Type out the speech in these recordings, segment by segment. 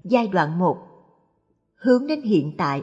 Giai đoạn 1. Hướng đến hiện tại.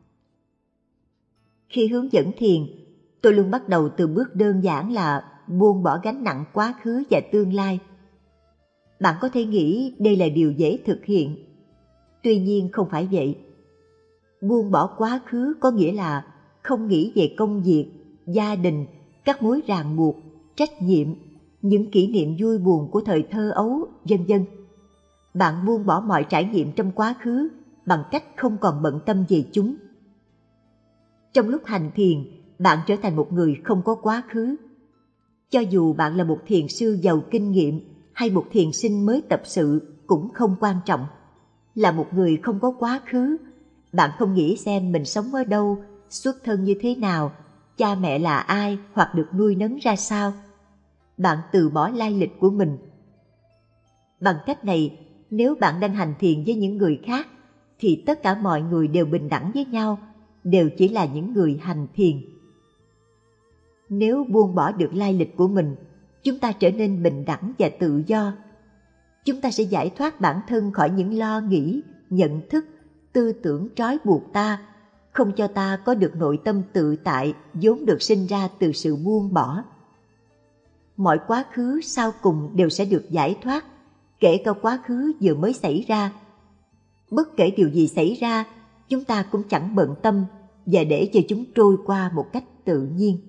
Khi hướng dẫn thiền, tôi luôn bắt đầu từ bước đơn giản là buông bỏ gánh nặng quá khứ và tương lai. Bạn có thể nghĩ đây là điều dễ thực hiện. Tuy nhiên không phải vậy. Buông bỏ quá khứ có nghĩa là không nghĩ về công việc, gia đình, các mối ràng buộc, trách nhiệm, những kỷ niệm vui buồn của thời thơ ấu, vân vân. Bạn buông bỏ mọi trải nghiệm trong quá khứ bằng cách không còn bận tâm về chúng. Trong lúc hành thiền, bạn trở thành một người không có quá khứ. Cho dù bạn là một thiền sư giàu kinh nghiệm hay một thiền sinh mới tập sự cũng không quan trọng. Là một người không có quá khứ, bạn không nghĩ xem mình sống ở đâu, xuất thân như thế nào, cha mẹ là ai hoặc được nuôi nấng ra sao. Bạn từ bỏ lai lịch của mình. Bằng cách này, nếu bạn đang hành thiền với những người khác, thì tất cả mọi người đều bình đẳng với nhau, đều chỉ là những người hành thiền. Nếu buông bỏ được lai lịch của mình, chúng ta trở nên bình đẳng và tự do. Chúng ta sẽ giải thoát bản thân khỏi những lo nghĩ, nhận thức, tư tưởng trói buộc ta, không cho ta có được nội tâm tự tại vốn được sinh ra từ sự buông bỏ. Mọi quá khứ sau cùng đều sẽ được giải thoát, kể cả quá khứ vừa mới xảy ra. Bất kể điều gì xảy ra, chúng ta cũng chẳng bận tâm và để cho chúng trôi qua một cách tự nhiên.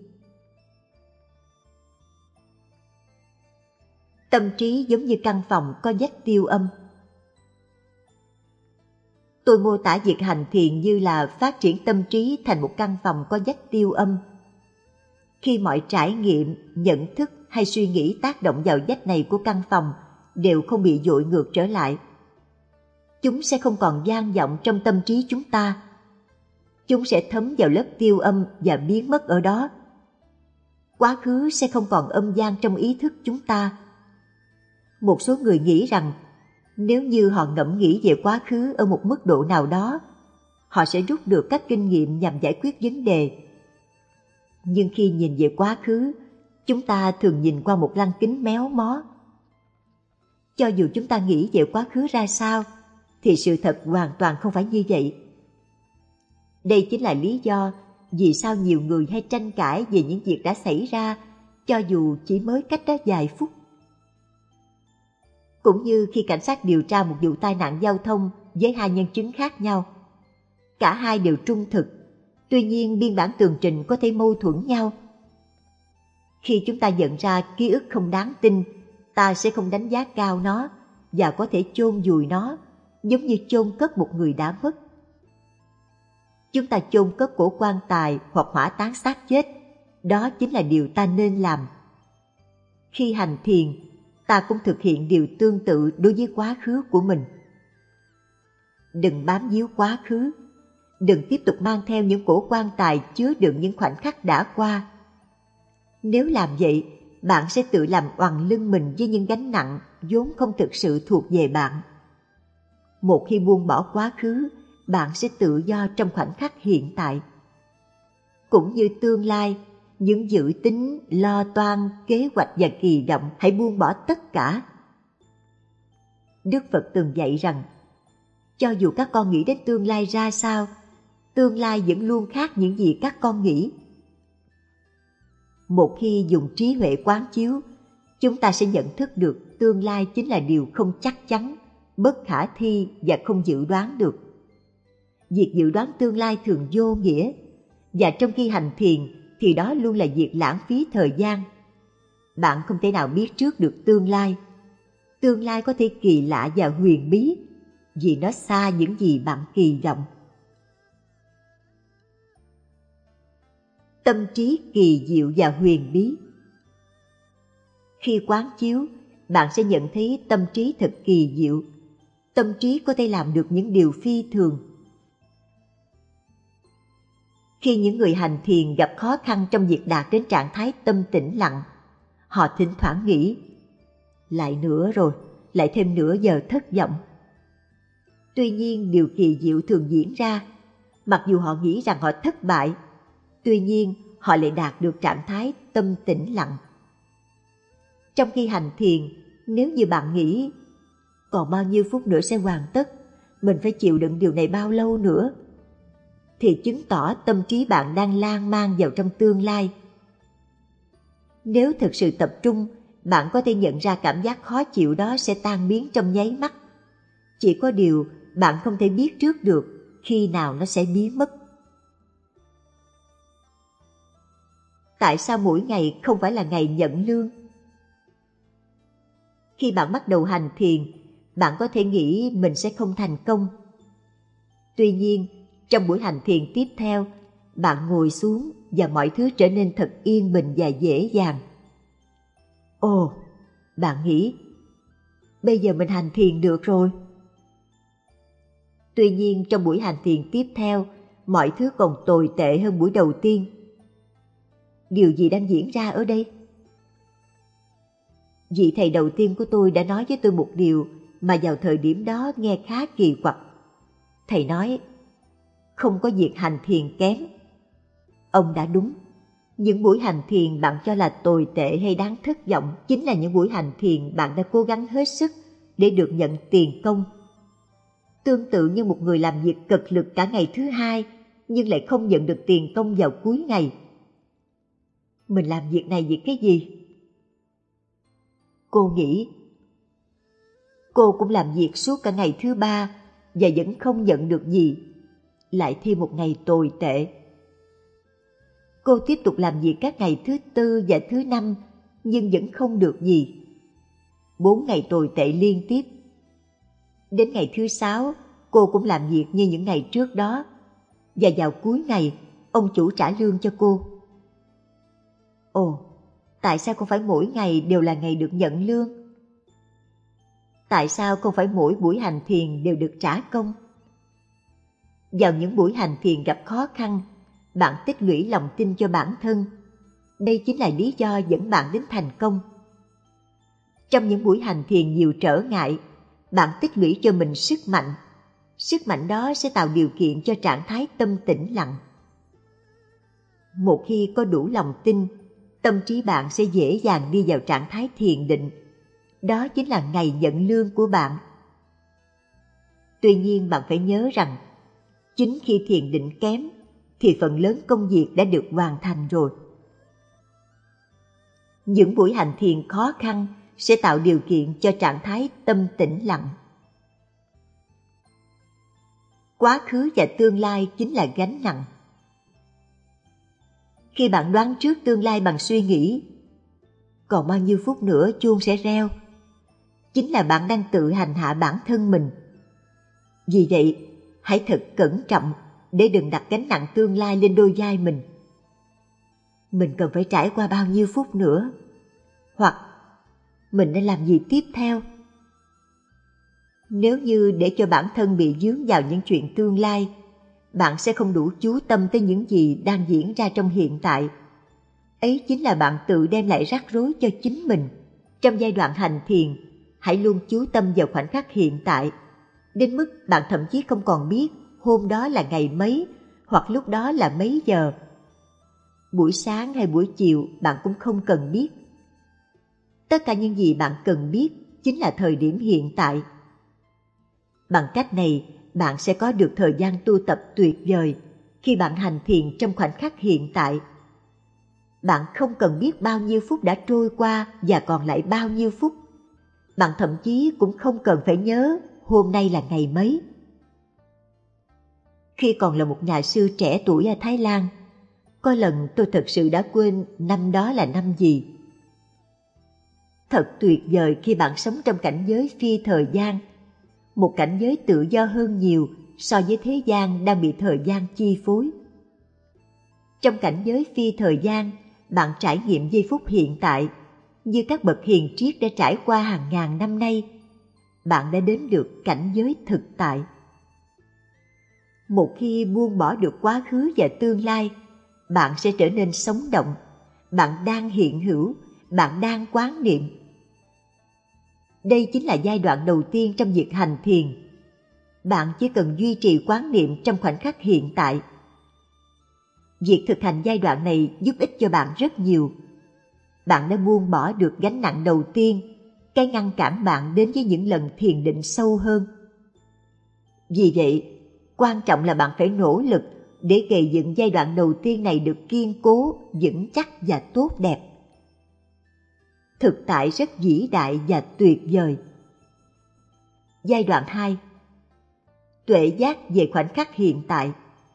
Tâm trí giống như căn phòng có vách tiêu âm. Tôi mô tả việc hành thiền như là phát triển tâm trí thành một căn phòng có vách tiêu âm. Khi mọi trải nghiệm, nhận thức hay suy nghĩ tác động vào vách này của căn phòng đều không bị dội ngược trở lại, chúng sẽ không còn vang vọng trong tâm trí chúng ta. Chúng sẽ thấm vào lớp tiêu âm và biến mất ở đó. Quá khứ sẽ không còn âm vang trong ý thức chúng ta. Một số người nghĩ rằng nếu như họ ngẫm nghĩ về quá khứ ở một mức độ nào đó, họ sẽ rút được các kinh nghiệm nhằm giải quyết vấn đề. Nhưng khi nhìn về quá khứ, chúng ta thường nhìn qua một lăng kính méo mó. Cho dù chúng ta nghĩ về quá khứ ra sao, thì sự thật hoàn toàn không phải như vậy. Đây chính là lý do vì sao nhiều người hay tranh cãi về những việc đã xảy ra, cho dù chỉ mới cách đó vài phút. Cũng như khi cảnh sát điều tra một vụ tai nạn giao thông với hai nhân chứng khác nhau. Cả hai đều trung thực, tuy nhiên biên bản tường trình có thể mâu thuẫn nhau. Khi chúng ta nhận ra ký ức không đáng tin, ta sẽ không đánh giá cao nó và có thể chôn vùi nó, giống như chôn cất một người đã mất. Chúng ta chôn cất cổ quan tài hoặc hỏa táng xác chết, đó chính là điều ta nên làm. Khi hành thiền, ta cũng thực hiện điều tương tự đối với quá khứ của mình. Đừng bám víu quá khứ, đừng tiếp tục mang theo những cổ quan tài chứa đựng những khoảnh khắc đã qua. Nếu làm vậy, bạn sẽ tự làm oằn lưng mình với những gánh nặng vốn không thực sự thuộc về bạn. Một khi buông bỏ quá khứ, bạn sẽ tự do trong khoảnh khắc hiện tại. Cũng như tương lai, những dự tính, lo toan, kế hoạch và kỳ vọng, hãy buông bỏ tất cả. Đức Phật từng dạy rằng, cho dù các con nghĩ đến tương lai ra sao, tương lai vẫn luôn khác những gì các con nghĩ. Một khi dùng trí huệ quán chiếu, chúng ta sẽ nhận thức được tương lai chính là điều không chắc chắn, bất khả thi và không dự đoán được. Việc dự đoán tương lai thường vô nghĩa, và trong khi hành thiền thì đó luôn là việc lãng phí thời gian. Bạn không thể nào biết trước được tương lai. Tương lai có thể kỳ lạ và huyền bí, vì nó xa những gì bạn kỳ vọng. Tâm trí kỳ diệu và huyền bí. Khi quán chiếu, bạn sẽ nhận thấy tâm trí thật kỳ diệu. Tâm trí có thể làm được những điều phi thường. Khi những người hành thiền gặp khó khăn trong việc đạt đến trạng thái tâm tĩnh lặng, họ thỉnh thoảng nghĩ, lại nữa rồi, lại thêm nửa giờ thất vọng. Tuy nhiên điều kỳ diệu thường diễn ra, mặc dù họ nghĩ rằng họ thất bại, tuy nhiên họ lại đạt được trạng thái tâm tĩnh lặng. Trong khi hành thiền, nếu như bạn nghĩ, còn bao nhiêu phút nữa sẽ hoàn tất, mình phải chịu đựng điều này bao lâu nữa, thì chứng tỏ tâm trí bạn đang lan man vào trong tương lai. Nếu thực sự tập trung, bạn có thể nhận ra cảm giác khó chịu đó sẽ tan biến trong nháy mắt. Chỉ có điều bạn không thể biết trước được khi nào nó sẽ biến mất. Tại sao mỗi ngày không phải là ngày nhận lương? Khi bạn bắt đầu hành thiền, bạn có thể nghĩ mình sẽ không thành công. Tuy nhiên, trong buổi hành thiền tiếp theo, bạn ngồi xuống và mọi thứ trở nên thật yên bình và dễ dàng. Ồ, bạn nghĩ, bây giờ mình hành thiền được rồi. Tuy nhiên, trong buổi hành thiền tiếp theo, mọi thứ còn tồi tệ hơn buổi đầu tiên. Điều gì đang diễn ra ở đây? Vị thầy đầu tiên của tôi đã nói với tôi một điều mà vào thời điểm đó nghe khá kỳ quặc. Thầy nói, không có việc hành thiền kém. Ông đã đúng. Những buổi hành thiền bạn cho là tồi tệ hay đáng thất vọng chính là những buổi hành thiền bạn đã cố gắng hết sức để được nhận tiền công. Tương tự như một người làm việc cực lực cả ngày thứ hai nhưng lại không nhận được tiền công vào cuối ngày. Mình làm việc này vì cái gì? Cô nghĩ, cô cũng làm việc suốt cả ngày thứ ba và vẫn không nhận được gì. Lại thêm một ngày tồi tệ. Cô tiếp tục làm việc các ngày thứ tư và thứ năm nhưng vẫn không được gì. 4 ngày tồi tệ liên tiếp. Đến ngày thứ 6, cô cũng làm việc như những ngày trước đó. Và vào cuối ngày, ông chủ trả lương cho cô. Ồ, tại sao không phải mỗi ngày đều là ngày được nhận lương? Tại sao không phải mỗi buổi hành thiền đều được trả công? Vào những buổi hành thiền gặp khó khăn, bạn tích lũy lòng tin cho bản thân. Đây chính là lý do dẫn bạn đến thành công. Trong những buổi hành thiền nhiều trở ngại, bạn tích lũy cho mình sức mạnh. Sức mạnh đó sẽ tạo điều kiện cho trạng thái tâm tĩnh lặng. Một khi có đủ lòng tin, tâm trí bạn sẽ dễ dàng đi vào trạng thái thiền định. Đó chính là ngày nhận lương của bạn. Tuy nhiên bạn phải nhớ rằng, chính khi thiền định kém, thì phần lớn công việc đã được hoàn thành rồi. Những buổi hành thiền khó khăn sẽ tạo điều kiện cho trạng thái tâm tĩnh lặng. Quá khứ và tương lai chính là gánh nặng. Khi bạn đoán trước tương lai bằng suy nghĩ, còn bao nhiêu phút nữa chuông sẽ reo, chính là bạn đang tự hành hạ bản thân mình. Vì vậy, hãy thật cẩn trọng để đừng đặt gánh nặng tương lai lên đôi vai mình. Mình cần phải trải qua bao nhiêu phút nữa? Hoặc mình nên làm gì tiếp theo? Nếu như để cho bản thân bị vướng vào những chuyện tương lai, bạn sẽ không đủ chú tâm tới những gì đang diễn ra trong hiện tại. Ấy chính là bạn tự đem lại rắc rối cho chính mình. Trong giai đoạn hành thiền, hãy luôn chú tâm vào khoảnh khắc hiện tại, đến mức bạn thậm chí không còn biết hôm đó là ngày mấy, hoặc lúc đó là mấy giờ. Buổi sáng hay buổi chiều bạn cũng không cần biết. Tất cả những gì bạn cần biết chính là thời điểm hiện tại. Bằng cách này, bạn sẽ có được thời gian tu tập tuyệt vời khi bạn hành thiền trong khoảnh khắc hiện tại. Bạn không cần biết bao nhiêu phút đã trôi qua và còn lại bao nhiêu phút. Bạn thậm chí cũng không cần phải nhớ hôm nay là ngày mấy. Khi còn là một nhà sư trẻ tuổi ở Thái Lan, có lần tôi thật sự đã quên năm đó là năm gì. Thật tuyệt vời khi bạn sống trong cảnh giới phi thời gian, một cảnh giới tự do hơn nhiều so với thế gian đang bị thời gian chi phối. Trong cảnh giới phi thời gian, bạn trải nghiệm giây phút hiện tại, như các bậc hiền triết đã trải qua hàng ngàn năm nay. Bạn đã đến được cảnh giới thực tại. Một khi buông bỏ được quá khứ và tương lai, bạn sẽ trở nên sống động. Bạn đang hiện hữu, bạn đang quán niệm. Đây chính là giai đoạn đầu tiên trong việc hành thiền. Bạn chỉ cần duy trì quán niệm trong khoảnh khắc hiện tại. Việc thực hành giai đoạn này giúp ích cho bạn rất nhiều. Bạn đã buông bỏ được gánh nặng đầu tiên, cái ngăn cản bạn đến với những lần thiền định sâu hơn. Vì vậy, quan trọng là bạn phải nỗ lực để gây dựng giai đoạn đầu tiên này được kiên cố, vững chắc và tốt đẹp. Thực tại rất vĩ đại và tuyệt vời. Giai đoạn 2. Tuệ giác về khoảnh khắc hiện tại.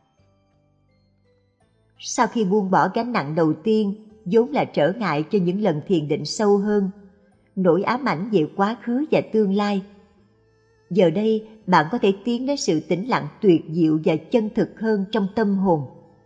Sau khi buông bỏ gánh nặng đầu tiên, vốn là trở ngại cho những lần thiền định sâu hơn, nỗi ám ảnh về quá khứ và tương lai, giờ đây bạn có thể tiến đến sự tĩnh lặng tuyệt diệu và chân thực hơn trong tâm hồn.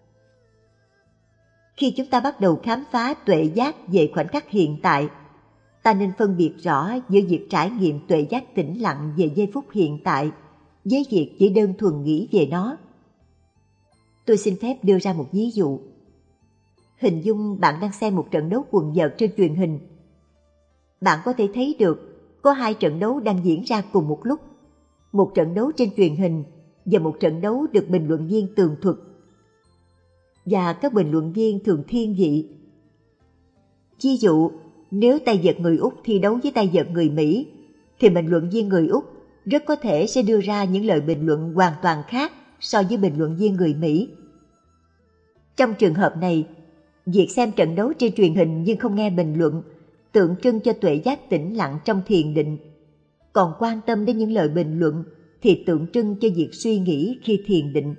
Khi chúng ta bắt đầu khám phá tuệ giác về khoảnh khắc hiện tại, ta nên phân biệt rõ giữa việc trải nghiệm tuệ giác tĩnh lặng về giây phút hiện tại với việc chỉ đơn thuần nghĩ về nó. Tôi xin phép đưa ra một ví dụ. Hình dung bạn đang xem một trận đấu quần vợt trên truyền hình. Bạn có thể thấy được có hai trận đấu đang diễn ra cùng một lúc. Một trận đấu trên truyền hình và một trận đấu được bình luận viên tường thuật. Và các bình luận viên thường thiên vị. Ví dụ, nếu tay vợt người Úc thi đấu với tay vợt người Mỹ, thì bình luận viên người Úc rất có thể sẽ đưa ra những lời bình luận hoàn toàn khác so với bình luận viên người Mỹ. Trong trường hợp này, việc xem trận đấu trên truyền hình nhưng không nghe bình luận tượng trưng cho tuệ giác tĩnh lặng trong thiền định, còn quan tâm đến những lời bình luận thì tượng trưng cho việc suy nghĩ khi thiền định.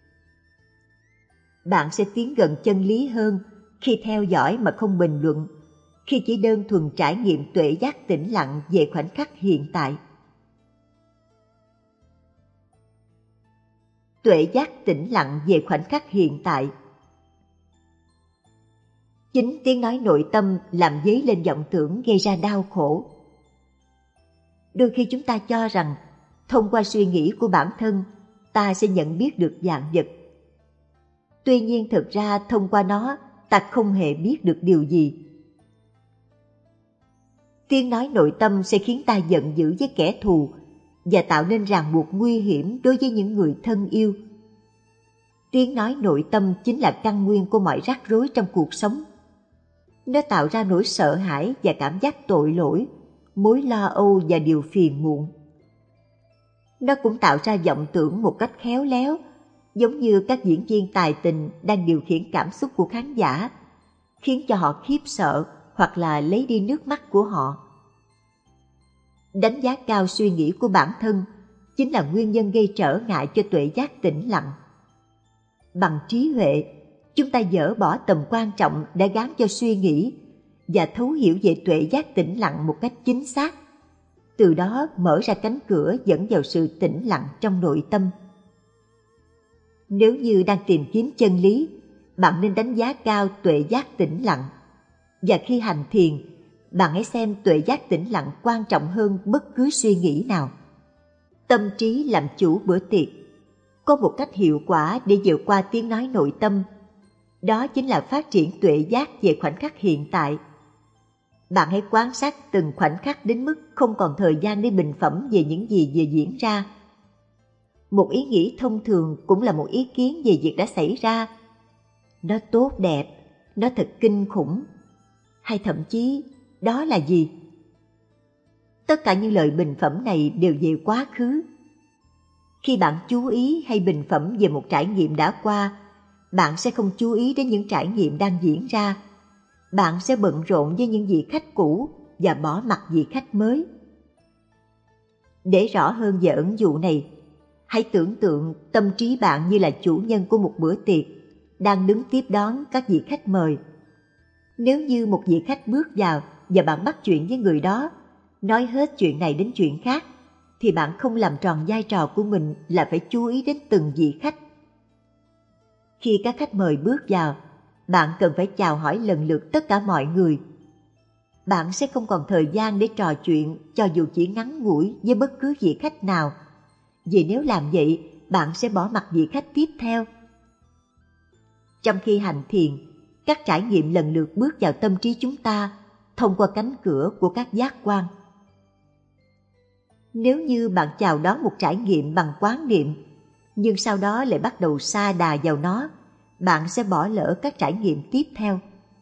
Bạn sẽ tiến gần chân lý hơn khi theo dõi mà không bình luận, khi chỉ đơn thuần trải nghiệm tuệ giác tĩnh lặng về khoảnh khắc hiện tại. Tuệ giác tĩnh lặng về khoảnh khắc hiện tại. Chính tiếng nói nội tâm làm dấy lên vọng tưởng gây ra đau khổ. Đôi khi chúng ta cho rằng thông qua suy nghĩ của bản thân ta sẽ nhận biết được vạn vật. Tuy nhiên thực ra thông qua nó ta không hề biết được điều gì. Tiếng nói nội tâm sẽ khiến ta giận dữ với kẻ thù và tạo nên ràng buộc nguy hiểm đối với những người thân yêu. Tiếng nói nội tâm chính là căn nguyên của mọi rắc rối trong cuộc sống. Nó tạo ra nỗi sợ hãi và cảm giác tội lỗi, mối lo âu và điều phiền muộn. Nó cũng tạo ra vọng tưởng một cách khéo léo, giống như các diễn viên tài tình đang điều khiển cảm xúc của khán giả, khiến cho họ khiếp sợ hoặc là lấy đi nước mắt của họ. Đánh giá cao suy nghĩ của bản thân chính là nguyên nhân gây trở ngại cho tuệ giác tĩnh lặng. Bằng trí huệ, chúng ta dỡ bỏ tầm quan trọng đã gán cho suy nghĩ và thấu hiểu về tuệ giác tĩnh lặng một cách chính xác. Từ đó mở ra cánh cửa dẫn vào sự tĩnh lặng trong nội tâm. Nếu như đang tìm kiếm chân lý, bạn nên đánh giá cao tuệ giác tĩnh lặng. Và khi hành thiền, bạn hãy xem tuệ giác tĩnh lặng quan trọng hơn bất cứ suy nghĩ nào. Tâm trí làm chủ bữa tiệc. Có một cách hiệu quả để vượt qua tiếng nói nội tâm. Đó chính là phát triển tuệ giác về khoảnh khắc hiện tại. Bạn hãy quan sát từng khoảnh khắc đến mức không còn thời gian để bình phẩm về những gì vừa diễn ra. Một ý nghĩ thông thường cũng là một ý kiến về việc đã xảy ra. Nó tốt đẹp, nó thật kinh khủng, hay thậm chí đó là gì? Tất cả những lời bình phẩm này đều về quá khứ. Khi bạn chú ý hay bình phẩm về một trải nghiệm đã qua, bạn sẽ không chú ý đến những trải nghiệm đang diễn ra. Bạn sẽ bận rộn với những vị khách cũ và bỏ mặc vị khách mới. Để rõ hơn về ẩn dụ này, hãy tưởng tượng tâm trí bạn như là chủ nhân của một bữa tiệc, đang đứng tiếp đón các vị khách mời. Nếu như một vị khách bước vào và bạn bắt chuyện với người đó, nói hết chuyện này đến chuyện khác, thì bạn không làm tròn vai trò của mình là phải chú ý đến từng vị khách. Khi các khách mời bước vào, bạn cần phải chào hỏi lần lượt tất cả mọi người. Bạn sẽ không còn thời gian để trò chuyện cho dù chỉ ngắn ngủi với bất cứ vị khách nào, vì nếu làm vậy, bạn sẽ bỏ mặc vị khách tiếp theo. Trong khi hành thiền, các trải nghiệm lần lượt bước vào tâm trí chúng ta thông qua cánh cửa của các giác quan. Nếu như bạn chào đón một trải nghiệm bằng quán niệm, nhưng sau đó lại bắt đầu sa đà vào nó, bạn sẽ bỏ lỡ các trải nghiệm tiếp theo.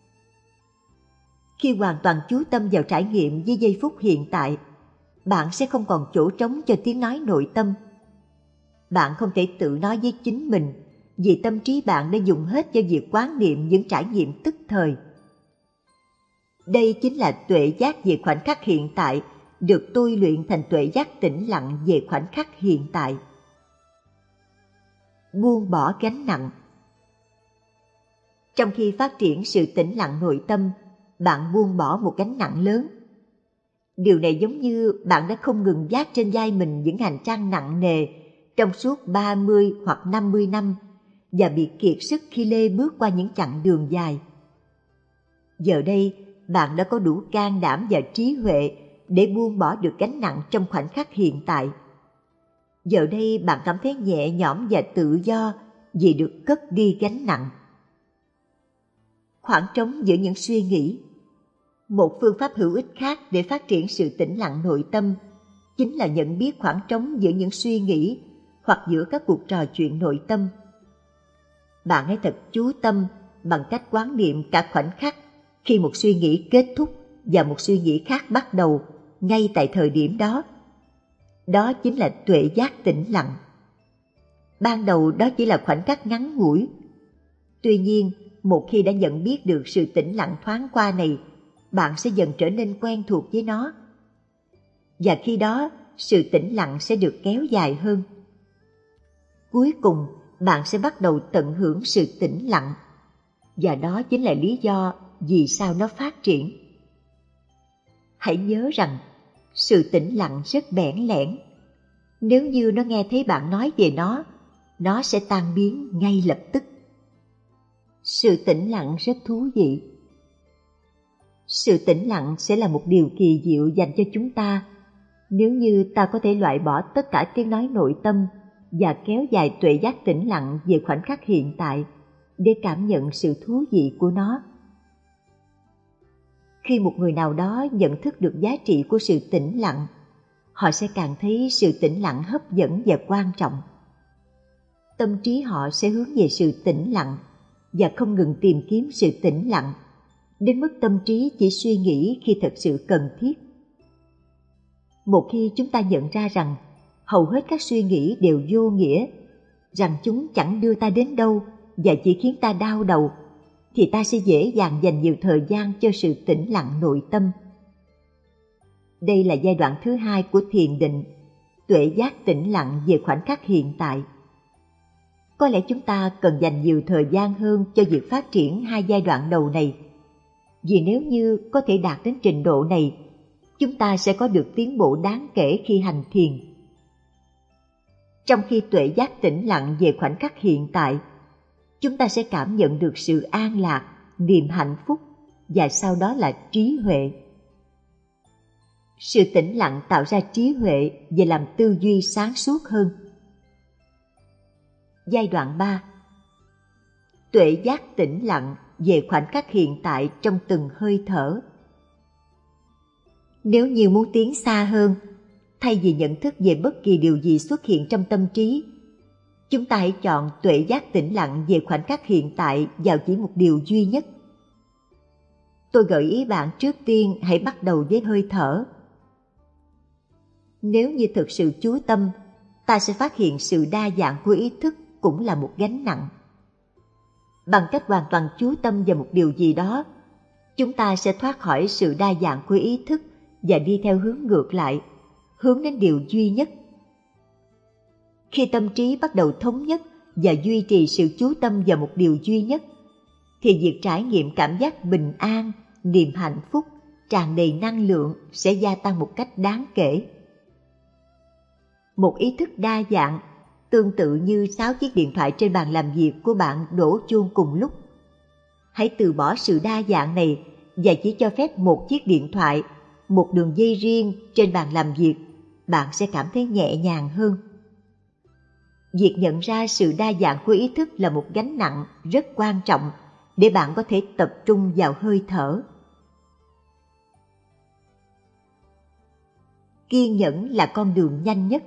Khi hoàn toàn chú tâm vào trải nghiệm với giây phút hiện tại, bạn sẽ không còn chỗ trống cho tiếng nói nội tâm. bạn không thể tự nói với chính mình, vì tâm trí bạn đã dùng hết cho việc quán niệm những trải nghiệm tức thời. Đây chính là tuệ giác về khoảnh khắc hiện tại, được tôi luyện thành tuệ giác tĩnh lặng về khoảnh khắc hiện tại. Buông bỏ gánh nặng. Trong khi phát triển sự tĩnh lặng nội tâm, bạn buông bỏ một gánh nặng lớn. Điều này giống như bạn đã không ngừng vác trên vai mình những hành trang nặng nề trong suốt 30 hoặc 50 năm và bị kiệt sức khi lê bước qua những chặng đường dài. Giờ đây, bạn đã có đủ can đảm và trí huệ để buông bỏ được gánh nặng trong khoảnh khắc hiện tại. Giờ đây bạn cảm thấy nhẹ nhõm và tự do vì được cất đi gánh nặng. Khoảng trống giữa những suy nghĩ. Một phương pháp hữu ích khác để phát triển sự tĩnh lặng nội tâm chính là nhận biết khoảng trống giữa những suy nghĩ hoặc giữa các cuộc trò chuyện nội tâm. Bạn hãy thật chú tâm bằng cách quán niệm cả khoảnh khắc khi một suy nghĩ kết thúc và một suy nghĩ khác bắt đầu ngay tại thời điểm đó. Đó chính là tuệ giác tĩnh lặng. Ban đầu đó chỉ là khoảnh khắc ngắn ngủi. Tuy nhiên, một khi đã nhận biết được sự tĩnh lặng thoáng qua này, bạn sẽ dần trở nên quen thuộc với nó. Và khi đó, sự tĩnh lặng sẽ được kéo dài hơn. Cuối cùng, bạn sẽ bắt đầu tận hưởng sự tĩnh lặng. Và đó chính là lý do vì sao nó phát triển. Hãy nhớ rằng, sự tĩnh lặng rất bẽn lẽn. Nếu như nó nghe thấy bạn nói về nó sẽ tan biến ngay lập tức. Sự tĩnh lặng rất thú vị. Sự tĩnh lặng sẽ là một điều kỳ diệu dành cho chúng ta nếu như ta có thể loại bỏ tất cả tiếng nói nội tâm và kéo dài tuệ giác tĩnh lặng về khoảnh khắc hiện tại để cảm nhận sự thú vị của nó. Khi một người nào đó nhận thức được giá trị của sự tĩnh lặng, họ sẽ càng thấy sự tĩnh lặng hấp dẫn và quan trọng. Tâm trí họ sẽ hướng về sự tĩnh lặng và không ngừng tìm kiếm sự tĩnh lặng, đến mức tâm trí chỉ suy nghĩ khi thật sự cần thiết. Một khi chúng ta nhận ra rằng hầu hết các suy nghĩ đều vô nghĩa, rằng chúng chẳng đưa ta đến đâu và chỉ khiến ta đau đầu, thì ta sẽ dễ dàng dành nhiều thời gian cho sự tĩnh lặng nội tâm. Đây là giai đoạn thứ hai của thiền định, tuệ giác tĩnh lặng về khoảnh khắc hiện tại. Có lẽ chúng ta cần dành nhiều thời gian hơn cho việc phát triển hai giai đoạn đầu này, vì nếu như có thể đạt đến trình độ này, chúng ta sẽ có được tiến bộ đáng kể khi hành thiền. Trong khi tuệ giác tĩnh lặng về khoảnh khắc hiện tại, chúng ta sẽ cảm nhận được sự an lạc, niềm hạnh phúc và sau đó là trí huệ. Sự tĩnh lặng tạo ra trí huệ và làm tư duy sáng suốt hơn. Giai đoạn 3. Tuệ giác tĩnh lặng về khoảnh khắc hiện tại trong từng hơi thở. Nếu như muốn tiến xa hơn, thay vì nhận thức về bất kỳ điều gì xuất hiện trong tâm trí, chúng ta hãy chọn tuệ giác tĩnh lặng về khoảnh khắc hiện tại vào chỉ một điều duy nhất. Tôi gợi ý bạn trước tiên hãy bắt đầu với hơi thở. Nếu như thực sự chú tâm, ta sẽ phát hiện sự đa dạng của ý thức cũng là một gánh nặng. Bằng cách hoàn toàn chú tâm vào một điều gì đó, chúng ta sẽ thoát khỏi sự đa dạng của ý thức và đi theo hướng ngược lại, hướng đến điều duy nhất. Khi tâm trí bắt đầu thống nhất và duy trì sự chú tâm vào một điều duy nhất, thì việc trải nghiệm cảm giác bình an, niềm hạnh phúc, tràn đầy năng lượng sẽ gia tăng một cách đáng kể. Một ý thức đa dạng, tương tự như 6 chiếc điện thoại trên bàn làm việc của bạn đổ chuông cùng lúc. Hãy từ bỏ sự đa dạng này và chỉ cho phép một chiếc điện thoại, một đường dây riêng trên bàn làm việc, bạn sẽ cảm thấy nhẹ nhàng hơn. Việc nhận ra sự đa dạng của ý thức là một gánh nặng rất quan trọng để bạn có thể tập trung vào hơi thở. Kiên nhẫn là con đường nhanh nhất.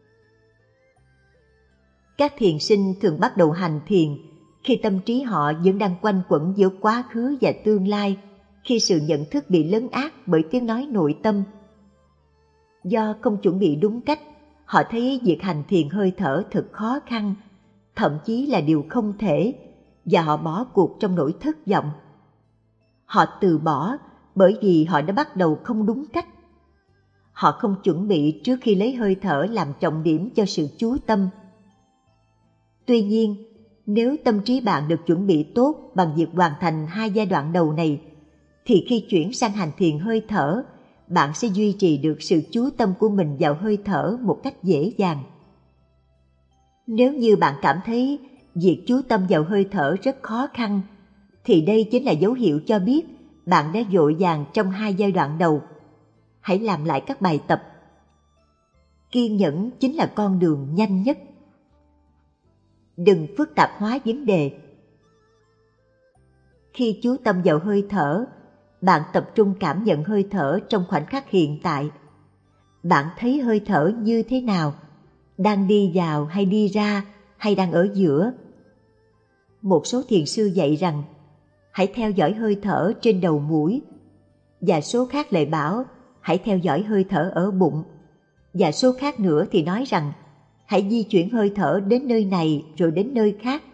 Các thiền sinh thường bắt đầu hành thiền khi tâm trí họ vẫn đang quanh quẩn giữa quá khứ và tương lai, khi sự nhận thức bị lấn át bởi tiếng nói nội tâm. Do không chuẩn bị đúng cách, họ thấy việc hành thiền hơi thở thật khó khăn, thậm chí là điều không thể, và họ bỏ cuộc trong nỗi thất vọng. Họ từ bỏ bởi vì họ đã bắt đầu không đúng cách. Họ không chuẩn bị trước khi lấy hơi thở làm trọng điểm cho sự chú tâm. Tuy nhiên, nếu tâm trí bạn được chuẩn bị tốt bằng việc hoàn thành 2 giai đoạn đầu này, thì khi chuyển sang hành thiền hơi thở, bạn sẽ duy trì được sự chú tâm của mình vào hơi thở một cách dễ dàng. Nếu như bạn cảm thấy việc chú tâm vào hơi thở rất khó khăn, thì đây chính là dấu hiệu cho biết bạn đã vội vàng trong 2 giai đoạn đầu. Hãy làm lại các bài tập. Kiên nhẫn chính là con đường nhanh nhất. Đừng phức tạp hóa vấn đề. Khi chú tâm vào hơi thở, bạn tập trung cảm nhận hơi thở trong khoảnh khắc hiện tại. Bạn thấy hơi thở như thế nào? Đang đi vào hay đi ra, hay đang ở giữa? Một số thiền sư dạy rằng hãy theo dõi hơi thở trên đầu mũi, và số khác lại bảo hãy theo dõi hơi thở ở bụng, và số khác nữa thì nói rằng hãy di chuyển hơi thở đến nơi này rồi đến nơi khác.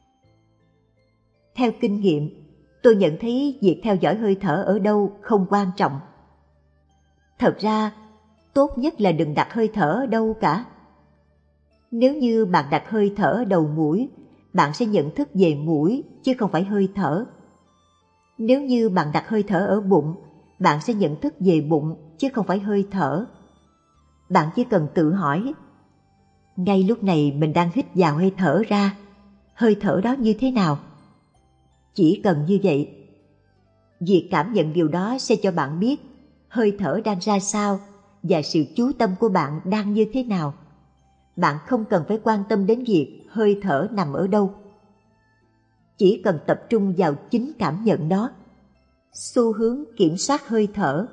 Theo kinh nghiệm, tôi nhận thấy việc theo dõi hơi thở ở đâu không quan trọng. Thật ra, tốt nhất là đừng đặt hơi thở ở đâu cả. Nếu như bạn đặt hơi thở ở đầu mũi, bạn sẽ nhận thức về mũi chứ không phải hơi thở. Nếu như bạn đặt hơi thở ở bụng, bạn sẽ nhận thức về bụng chứ không phải hơi thở. Bạn chỉ cần tự hỏi, ngay lúc này mình đang hít vào hay thở ra, hơi thở đó như thế nào? Chỉ cần như vậy. Việc cảm nhận điều đó sẽ cho bạn biết hơi thở đang ra sao và sự chú tâm của bạn đang như thế nào. Bạn không cần phải quan tâm đến việc hơi thở nằm ở đâu. Chỉ cần tập trung vào chính cảm nhận đó. Xu hướng kiểm soát hơi thở.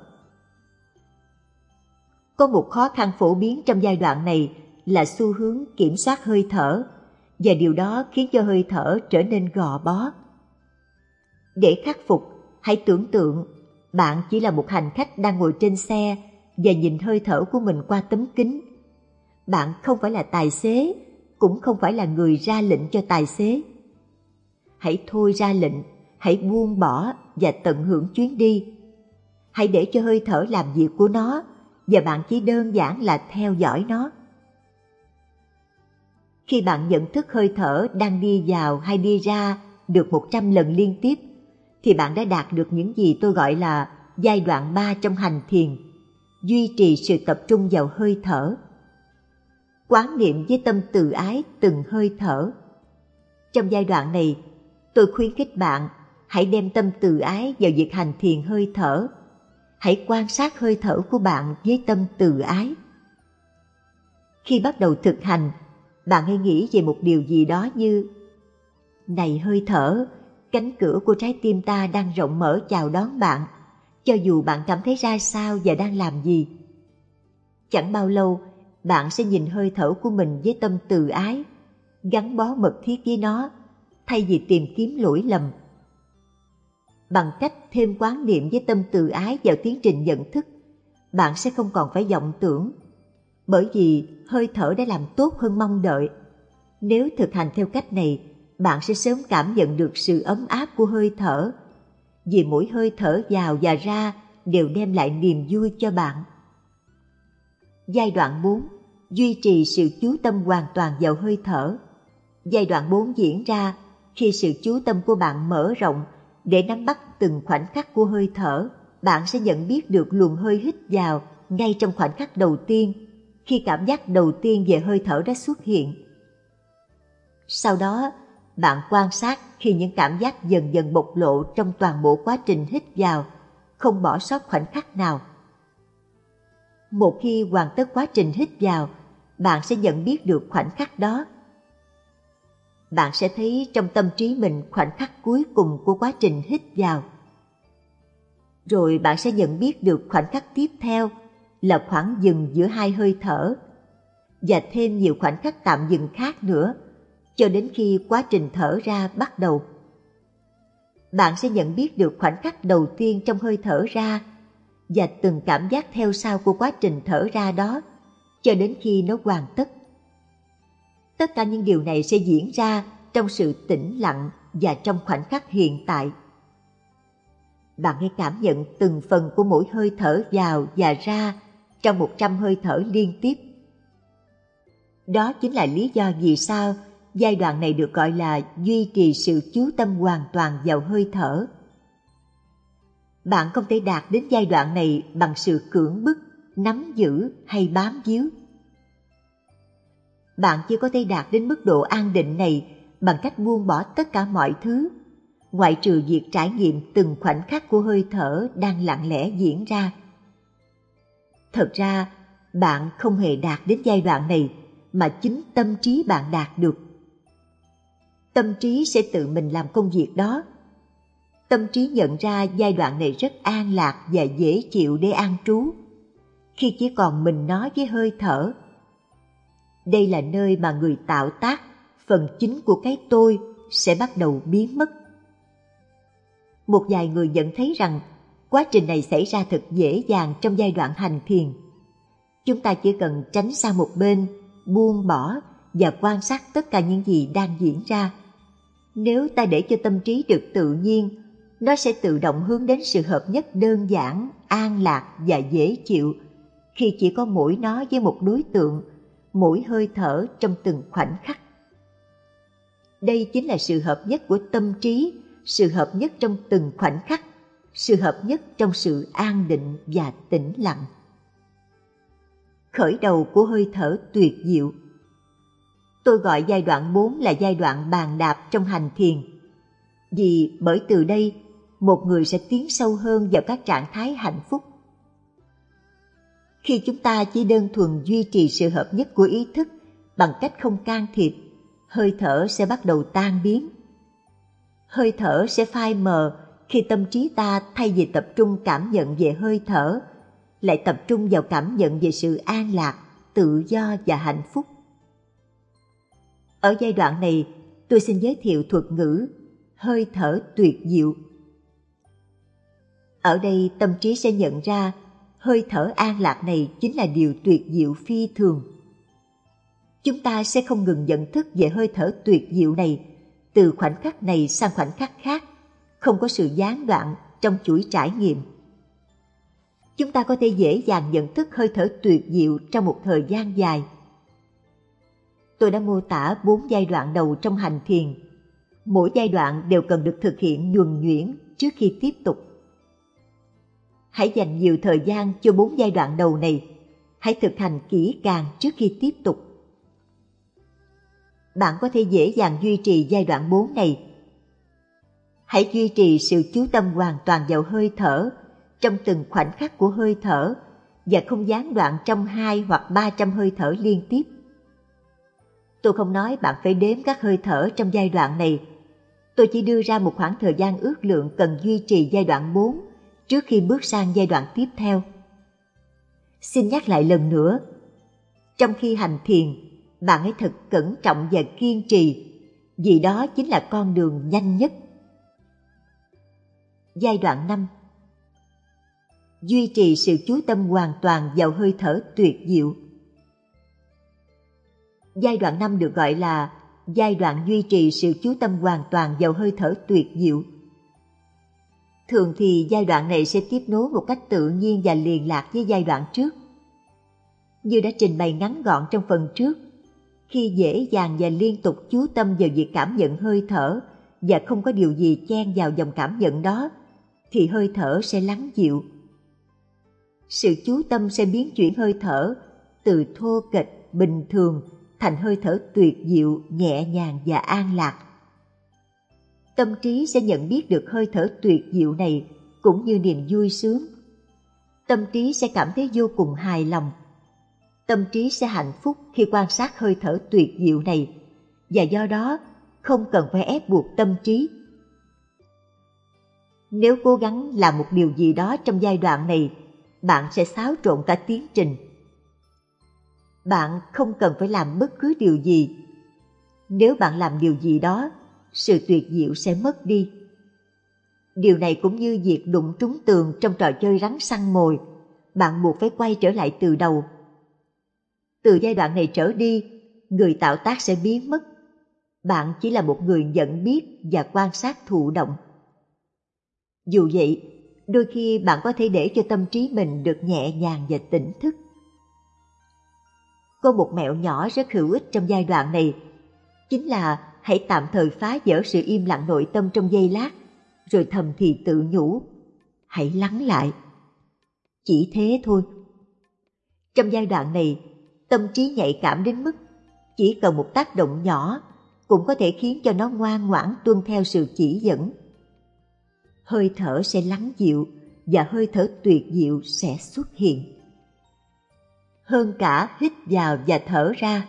Có một khó khăn phổ biến trong giai đoạn này là xu hướng kiểm soát hơi thở, và điều đó khiến cho hơi thở trở nên gò bó. Để khắc phục, hãy tưởng tượng bạn chỉ là một hành khách đang ngồi trên xe và nhìn hơi thở của mình qua tấm kính. Bạn không phải là tài xế, cũng không phải là người ra lệnh cho tài xế. Hãy thôi ra lệnh, hãy buông bỏ và tận hưởng chuyến đi. Hãy để cho hơi thở làm việc của nó, và bạn chỉ đơn giản là theo dõi nó. Khi bạn nhận thức hơi thở đang đi vào hay đi ra được 100 lần liên tiếp, thì bạn đã đạt được những gì tôi gọi là giai đoạn 3 trong hành thiền, duy trì sự tập trung vào hơi thở. Quán niệm với tâm từ ái từng hơi thở. Trong giai đoạn này, tôi khuyến khích bạn hãy đem tâm từ ái vào việc hành thiền hơi thở. Hãy quan sát hơi thở của bạn với tâm từ ái. Khi bắt đầu thực hành, bạn hãy nghĩ về một điều gì đó như: này hơi thở, cánh cửa của trái tim ta đang rộng mở chào đón bạn, cho dù bạn cảm thấy ra sao và đang làm gì. Chẳng bao lâu, bạn sẽ nhìn hơi thở của mình với tâm từ ái, gắn bó mật thiết với nó, thay vì tìm kiếm lỗi lầm. Bằng cách thêm quán niệm với tâm từ ái vào tiến trình nhận thức, bạn sẽ không còn phải vọng tưởng, bởi vì hơi thở đã làm tốt hơn mong đợi. Nếu thực hành theo cách này, bạn sẽ sớm cảm nhận được sự ấm áp của hơi thở, vì mỗi hơi thở vào và ra đều đem lại niềm vui cho bạn. Giai đoạn 4. Duy trì sự chú tâm hoàn toàn vào hơi thở. Giai đoạn 4 diễn ra khi sự chú tâm của bạn mở rộng để nắm bắt từng khoảnh khắc của hơi thở. Bạn sẽ nhận biết được luồng hơi hít vào ngay trong khoảnh khắc đầu tiên, khi cảm giác đầu tiên về hơi thở đã xuất hiện. Sau đó, bạn quan sát khi những cảm giác dần dần bộc lộ trong toàn bộ quá trình hít vào, không bỏ sót khoảnh khắc nào. Một khi hoàn tất quá trình hít vào, bạn sẽ nhận biết được khoảnh khắc đó. Bạn sẽ thấy trong tâm trí mình khoảnh khắc cuối cùng của quá trình hít vào. Rồi bạn sẽ nhận biết được khoảnh khắc tiếp theo là khoảng dừng giữa hai hơi thở, và thêm nhiều khoảnh khắc tạm dừng khác nữa, cho đến khi quá trình thở ra bắt đầu. Bạn sẽ nhận biết được khoảnh khắc đầu tiên trong hơi thở ra, và từng cảm giác theo sau của quá trình thở ra đó, cho đến khi nó hoàn tất. Tất cả những điều này sẽ diễn ra trong sự tĩnh lặng và trong khoảnh khắc hiện tại. Bạn hãy cảm nhận từng phần của mỗi hơi thở vào và ra trong 100 hơi thở liên tiếp. Đó chính là lý do vì sao giai đoạn này được gọi là duy trì sự chú tâm hoàn toàn vào hơi thở. Bạn không thể đạt đến giai đoạn này bằng sự cưỡng bức, nắm giữ hay bám víu. Bạn chỉ có thể đạt đến mức độ an định này bằng cách buông bỏ tất cả mọi thứ, ngoại trừ việc trải nghiệm từng khoảnh khắc của hơi thở đang lặng lẽ diễn ra. Thật ra, bạn không hề đạt đến giai đoạn này mà chính tâm trí bạn đạt được. Tâm trí sẽ tự mình làm công việc đó. Tâm trí nhận ra giai đoạn này rất an lạc và dễ chịu để an trú, khi chỉ còn mình nó với hơi thở. Đây là nơi mà người tạo tác, phần chính của cái tôi, sẽ bắt đầu biến mất. Một vài người nhận thấy rằng quá trình này xảy ra thật dễ dàng trong giai đoạn hành thiền. Chúng ta chỉ cần tránh sang một bên, buông bỏ và quan sát tất cả những gì đang diễn ra. Nếu ta để cho tâm trí được tự nhiên, nó sẽ tự động hướng đến sự hợp nhất đơn giản, an lạc và dễ chịu, khi chỉ có mỗi nó với một đối tượng, mỗi hơi thở trong từng khoảnh khắc. Đây chính là sự hợp nhất của tâm trí, sự hợp nhất trong từng khoảnh khắc, sự hợp nhất trong sự an định và tĩnh lặng. Khởi đầu của hơi thở tuyệt diệu. Tôi gọi giai đoạn 4 là giai đoạn bàn đạp trong hành thiền, vì bởi từ đây một người sẽ tiến sâu hơn vào các trạng thái hạnh phúc. Khi chúng ta chỉ đơn thuần duy trì sự hợp nhất của ý thức bằng cách không can thiệp, hơi thở sẽ bắt đầu tan biến. Hơi thở sẽ phai mờ khi tâm trí ta thay vì tập trung cảm nhận về hơi thở, lại tập trung vào cảm nhận về sự an lạc, tự do và hạnh phúc. Ở giai đoạn này, tôi xin giới thiệu thuật ngữ hơi thở tuyệt diệu. Ở đây tâm trí sẽ nhận ra hơi thở an lạc này chính là điều tuyệt diệu phi thường. Chúng ta sẽ không ngừng nhận thức về hơi thở tuyệt diệu này từ khoảnh khắc này sang khoảnh khắc khác, không có sự gián đoạn trong chuỗi trải nghiệm. Chúng ta có thể dễ dàng nhận thức hơi thở tuyệt diệu trong một thời gian dài. Tôi đã mô tả 4 giai đoạn đầu trong hành thiền. Mỗi giai đoạn đều cần được thực hiện nhuần nhuyễn trước khi tiếp tục. Hãy dành nhiều thời gian cho 4 giai đoạn đầu này. Hãy thực hành kỹ càng trước khi tiếp tục. Bạn có thể dễ dàng duy trì giai đoạn 4 này. Hãy duy trì sự chú tâm hoàn toàn vào hơi thở trong từng khoảnh khắc của hơi thở và không gián đoạn trong 2 hoặc 300 hơi thở liên tiếp. Tôi không nói bạn phải đếm các hơi thở trong giai đoạn này. Tôi chỉ đưa ra một khoảng thời gian ước lượng cần duy trì giai đoạn 4 trước khi bước sang giai đoạn tiếp theo. Xin nhắc lại lần nữa, trong khi hành thiền, bạn hãy thật cẩn trọng và kiên trì, vì đó chính là con đường nhanh nhất. Giai đoạn 5. Duy trì sự chú tâm hoàn toàn vào hơi thở tuyệt diệu. Giai đoạn 5 được gọi là giai đoạn duy trì sự chú tâm hoàn toàn vào hơi thở tuyệt diệu. Thường thì giai đoạn này sẽ tiếp nối một cách tự nhiên và liền lạc với giai đoạn trước. Như đã trình bày ngắn gọn trong phần trước, khi dễ dàng và liên tục chú tâm vào việc cảm nhận hơi thở và không có điều gì chen vào dòng cảm nhận đó, thì hơi thở sẽ lắng dịu. Sự chú tâm sẽ biến chuyển hơi thở từ thô kệch, bình thường thành hơi thở tuyệt diệu, nhẹ nhàng và an lạc. Tâm trí sẽ nhận biết được hơi thở tuyệt diệu này cũng như niềm vui sướng. Tâm trí sẽ cảm thấy vô cùng hài lòng. Tâm trí sẽ hạnh phúc khi quan sát hơi thở tuyệt diệu này, và do đó không cần phải ép buộc tâm trí. Nếu cố gắng làm một điều gì đó trong giai đoạn này, bạn sẽ xáo trộn cả tiến trình. Bạn không cần phải làm bất cứ điều gì. Nếu bạn làm điều gì đó, sự tuyệt diệu sẽ mất đi. Điều này cũng như việc đụng trúng tường trong trò chơi rắn săn mồi, bạn buộc phải quay trở lại từ đầu. Từ giai đoạn này trở đi, người tạo tác sẽ biến mất. Bạn chỉ là một người nhận biết và quan sát thụ động. Dù vậy, đôi khi bạn có thể để cho tâm trí mình được nhẹ nhàng và tỉnh thức. Có một mẹo nhỏ rất hữu ích trong giai đoạn này, chính là hãy tạm thời phá vỡ sự im lặng nội tâm trong giây lát, rồi thầm thì tự nhủ, hãy lắng lại. Chỉ thế thôi. Trong giai đoạn này, tâm trí nhạy cảm đến mức chỉ cần một tác động nhỏ cũng có thể khiến cho nó ngoan ngoãn tuân theo sự chỉ dẫn. Hơi thở sẽ lắng dịu và hơi thở tuyệt diệu sẽ xuất hiện. Hơn cả hít vào và thở ra.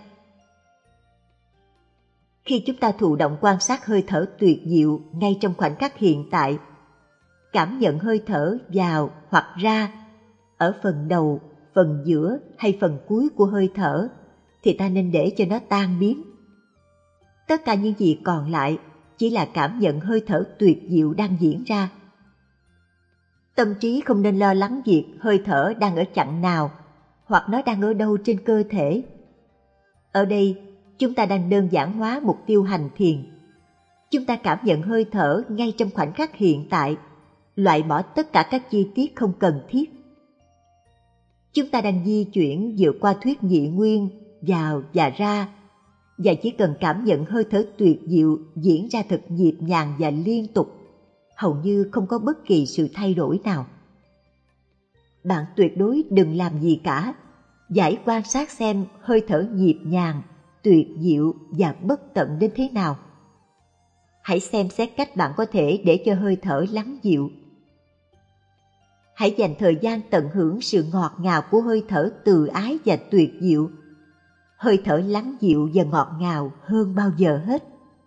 Khi chúng ta thụ động quan sát hơi thở tuyệt diệu ngay trong khoảnh khắc hiện tại, cảm nhận hơi thở vào hoặc ra ở phần đầu, phần giữa hay phần cuối của hơi thở, thì ta nên để cho nó tan biến. Tất cả những gì còn lại chỉ là cảm nhận hơi thở tuyệt diệu đang diễn ra. Tâm trí không nên lo lắng việc hơi thở đang ở chặng nào hoặc nó đang ở đâu trên cơ thể. Ở đây, chúng ta đang đơn giản hóa mục tiêu hành thiền. Chúng ta cảm nhận hơi thở ngay trong khoảnh khắc hiện tại, loại bỏ tất cả các chi tiết không cần thiết. Chúng ta đang di chuyển vượt qua thuyết nhị nguyên, vào và ra, và chỉ cần cảm nhận hơi thở tuyệt diệu diễn ra thật nhịp nhàng và liên tục, hầu như không có bất kỳ sự thay đổi nào. Bạn tuyệt đối đừng làm gì cả, giải quan sát xem hơi thở nhịp nhàng, tuyệt diệu và bất tận đến thế nào. Hãy xem xét cách bạn có thể để cho hơi thở lắng dịu. Hãy dành thời gian tận hưởng sự ngọt ngào của hơi thở từ ái và tuyệt diệu. Hơi thở lắng dịu và ngọt ngào hơn bao giờ hết.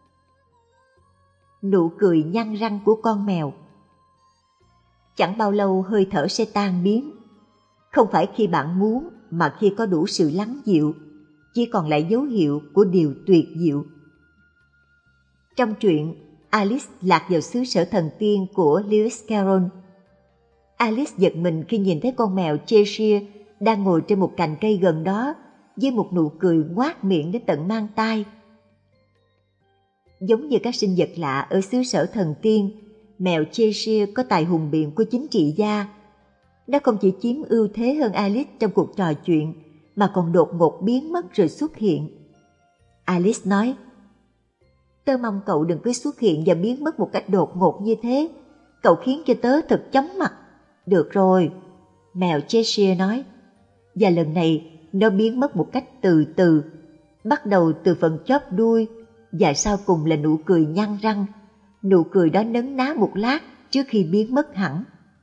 Nụ cười nhăn răng của con mèo. Chẳng bao lâu hơi thở sẽ tan biến. Không phải khi bạn muốn, mà khi có đủ sự lắng dịu, chỉ còn lại dấu hiệu của điều tuyệt diệu. Trong truyện Alice lạc vào xứ sở thần tiên của Lewis Carroll, Alice giật mình khi nhìn thấy con mèo Cheshire đang ngồi trên một cành cây gần đó với một nụ cười ngoác miệng đến tận mang tai. Giống như các sinh vật lạ ở xứ sở thần tiên, mèo Cheshire có tài hùng biện của chính trị gia. Nó không chỉ chiếm ưu thế hơn Alice trong cuộc trò chuyện, mà còn đột ngột biến mất rồi xuất hiện. Alice nói, tớ mong cậu đừng cứ xuất hiện và biến mất một cách đột ngột như thế. Cậu khiến cho tớ thật chóng mặt. Được rồi, mèo Cheshire nói. Và lần này nó biến mất một cách từ từ, bắt đầu từ phần chóp đuôi và sau cùng là nụ cười nhăn răng. Nụ cười đó nấn ná một lát trước khi biến mất hẳn.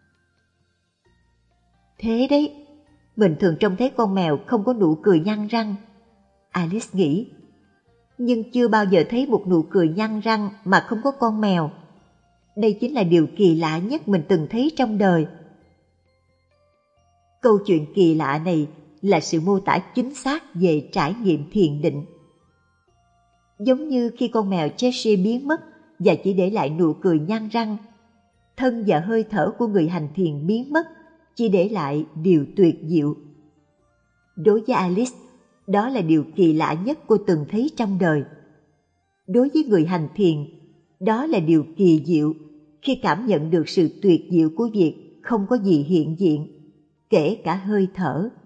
Thế đấy, mình thường trông thấy con mèo không có nụ cười nhăn răng. Alice nghĩ, nhưng chưa bao giờ thấy một nụ cười nhăn răng mà không có con mèo. Đây chính là điều kỳ lạ nhất mình từng thấy trong đời. Câu chuyện kỳ lạ này là sự mô tả chính xác về trải nghiệm thiền định. Giống như khi con mèo Cheshire biến mất và chỉ để lại nụ cười nhăn răng, thân và hơi thở của người hành thiền biến mất, chỉ để lại điều tuyệt diệu. Đối với Alice, đó là điều kỳ lạ nhất cô từng thấy trong đời. Đối với người hành thiền, đó là điều kỳ diệu khi cảm nhận được sự tuyệt diệu của việc không có gì hiện diện, kể cả hơi thở.